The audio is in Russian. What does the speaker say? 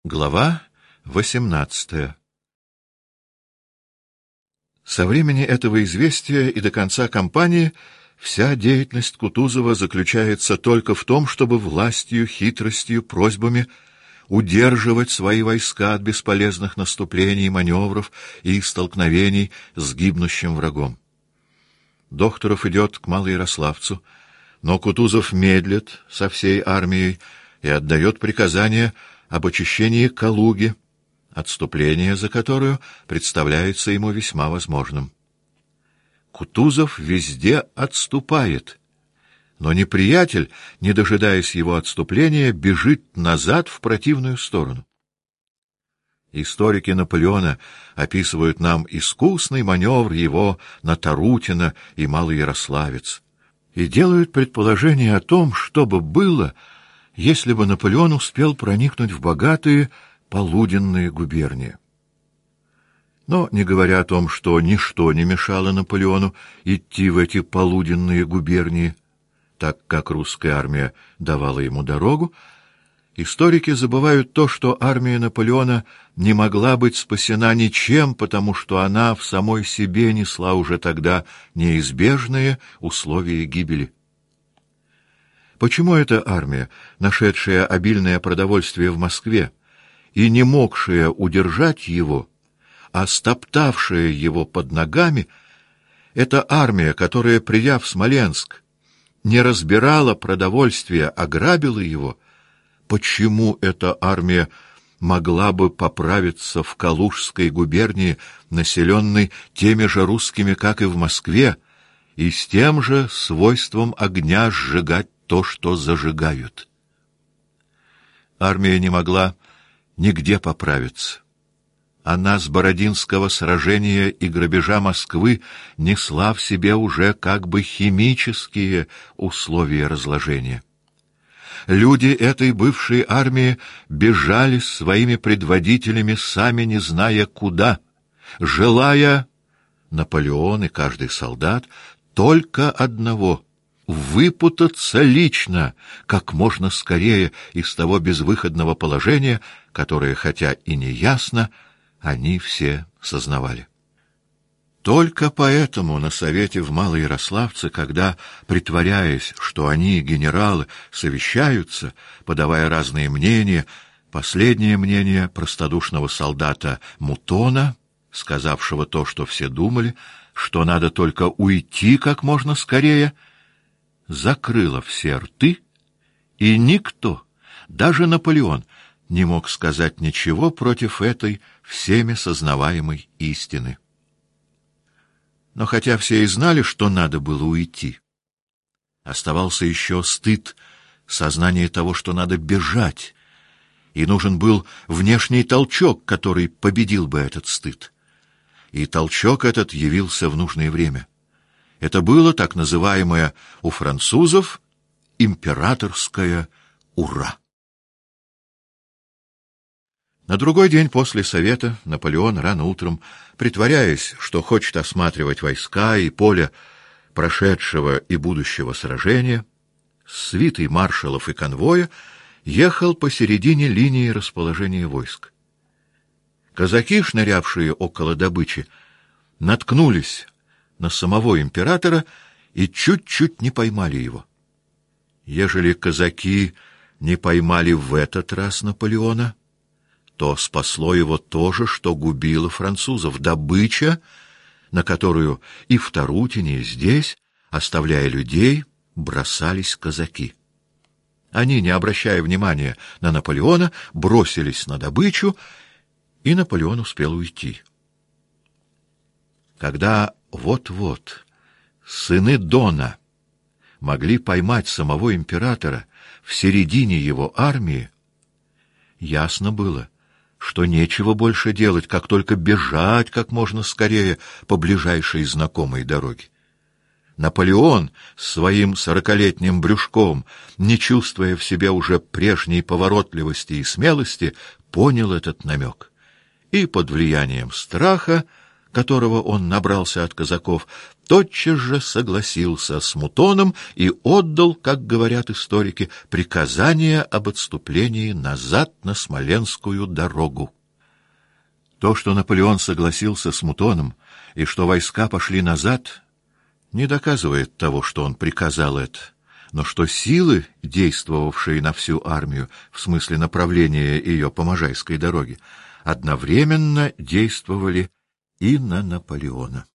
Глава 18. Со времени этого известия и до конца кампании вся деятельность Кутузова заключается только в том, чтобы властью, хитростью, просьбами удерживать свои войска от бесполезных наступлений, маневров и столкновений с гибнущим врагом. Докторов идет к Малоярославцу, но Кутузов медлит со всей армией и отдает приказание об очищении Калуги, отступление за которую представляется ему весьма возможным. Кутузов везде отступает, но неприятель, не дожидаясь его отступления, бежит назад в противную сторону. Историки Наполеона описывают нам искусный маневр его на Тарутино и Малоярославец и делают предположение о том, что бы было, если бы Наполеон успел проникнуть в богатые полуденные губернии. Но, не говоря о том, что ничто не мешало Наполеону идти в эти полуденные губернии, так как русская армия давала ему дорогу, историки забывают то, что армия Наполеона не могла быть спасена ничем, потому что она в самой себе несла уже тогда неизбежные условия гибели. Почему эта армия, нашедшая обильное продовольствие в Москве и не могшая удержать его, а стоптавшая его под ногами, эта армия, которая, придя в Смоленск, не разбирала продовольствия, а грабила его, почему эта армия могла бы поправиться в Калужской губернии, населенной теми же русскими, как и в Москве, и с тем же свойством огня сжигать то, что зажигают? Армия не могла нигде поправиться. Она с Бородинского сражения и грабежа Москвы несла в себе уже как бы химические условия разложения. Люди этой бывшей армии бежали с своими предводителями, сами не зная куда, желая, Наполеон и каждый солдат, только одного — выпутаться лично как можно скорее из того безвыходного положения, которое, хотя и не ясно, они все сознавали. Только поэтому на совете в Малоярославце, когда, притворяясь, что они, генералы, совещаются, подавая разные мнения, последнее мнение простодушного солдата Мутона, сказавшего то, что все думали, что надо только уйти как можно скорее, закрыло все рты, и никто, даже Наполеон, не мог сказать ничего против этой всеми сознаваемой истины. Но хотя все и знали, что надо было уйти, оставался еще стыд, сознание того, что надо бежать, и нужен был внешний толчок, который победил бы этот стыд. И толчок этот явился в нужное время. Это было так называемое у французов императорское «Ура!». На другой день после совета Наполеон рано утром, притворяясь, что хочет осматривать войска и поле прошедшего и будущего сражения, с свитой маршалов и конвоя ехал посередине линии расположения войск. Казаки, шнырявшие около добычи, наткнулись на самого императора и чуть-чуть не поймали его. Ежели казаки не поймали в этот раз Наполеона, то спасло его то же, что губило французов — добыча, на которую и в Тарутине, и здесь, оставляя людей, бросались казаки. Они, не обращая внимания на Наполеона, бросились на добычу, и Наполеон успел уйти. Когда вот-вот сыны Дона могли поймать самого императора в середине его армии, ясно было, что нечего больше делать, как только бежать как можно скорее по ближайшей знакомой дороге. Наполеон с своим 40-летним брюшком, не чувствуя в себе уже прежней поворотливости и смелости, понял этот намек и под влиянием страха которого он набрался от казаков, тотчас же согласился с Мутоном и отдал, как говорят историки, приказание об отступлении назад на Смоленскую дорогу. То, что Наполеон согласился с Мутоном и что войска пошли назад, не доказывает того, что он приказал это, но что силы, действовавшие на всю армию, в смысле направления ее по Можайской дороге, одновременно действовали и на Наполеона.